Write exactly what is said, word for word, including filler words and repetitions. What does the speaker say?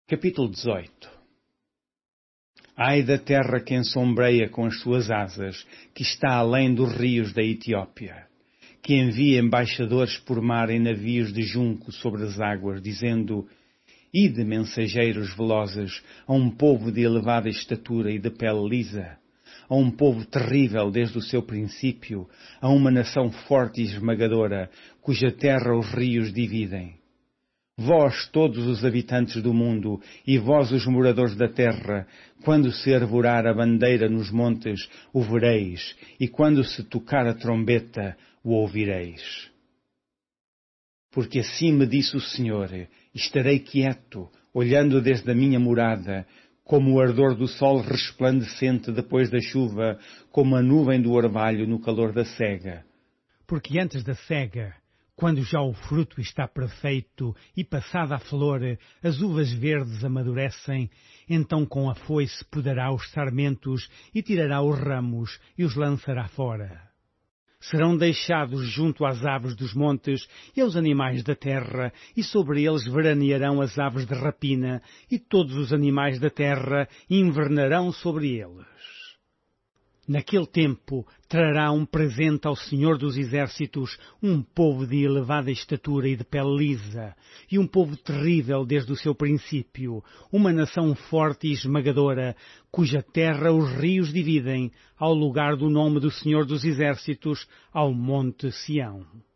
Capítulo dezoito. Ai da terra que ensombreia com as suas asas, que está além dos rios da Etiópia, que envia embaixadores por mar em navios de junco sobre as águas, dizendo: Ide, mensageiros velozes, a um povo de elevada estatura e de pele lisa, a um povo terrível desde o seu princípio, a uma nação forte e esmagadora, cuja terra os rios dividem. Vós, todos os habitantes do mundo, e vós, os moradores da terra, quando se arvorar a bandeira nos montes, o vereis, e quando se tocar a trombeta, o ouvireis. Porque assim me disse o Senhor: estarei quieto, olhando desde a minha morada, como o ardor do sol resplandecente depois da chuva, como a nuvem do orvalho no calor da cega. Porque antes da cega, quando já o fruto está perfeito e passada a flor, as uvas verdes amadurecem, então com a foice podará os sarmentos e tirará os ramos e os lançará fora. Serão deixados junto às aves dos montes e aos animais da terra, e sobre eles veranearão as aves de rapina, e todos os animais da terra invernarão sobre eles. Naquele tempo trará um presente ao Senhor dos Exércitos um povo de elevada estatura e de pele lisa, e um povo terrível desde o seu princípio, uma nação forte e esmagadora, cuja terra os rios dividem, ao lugar do nome do Senhor dos Exércitos, ao monte Sião.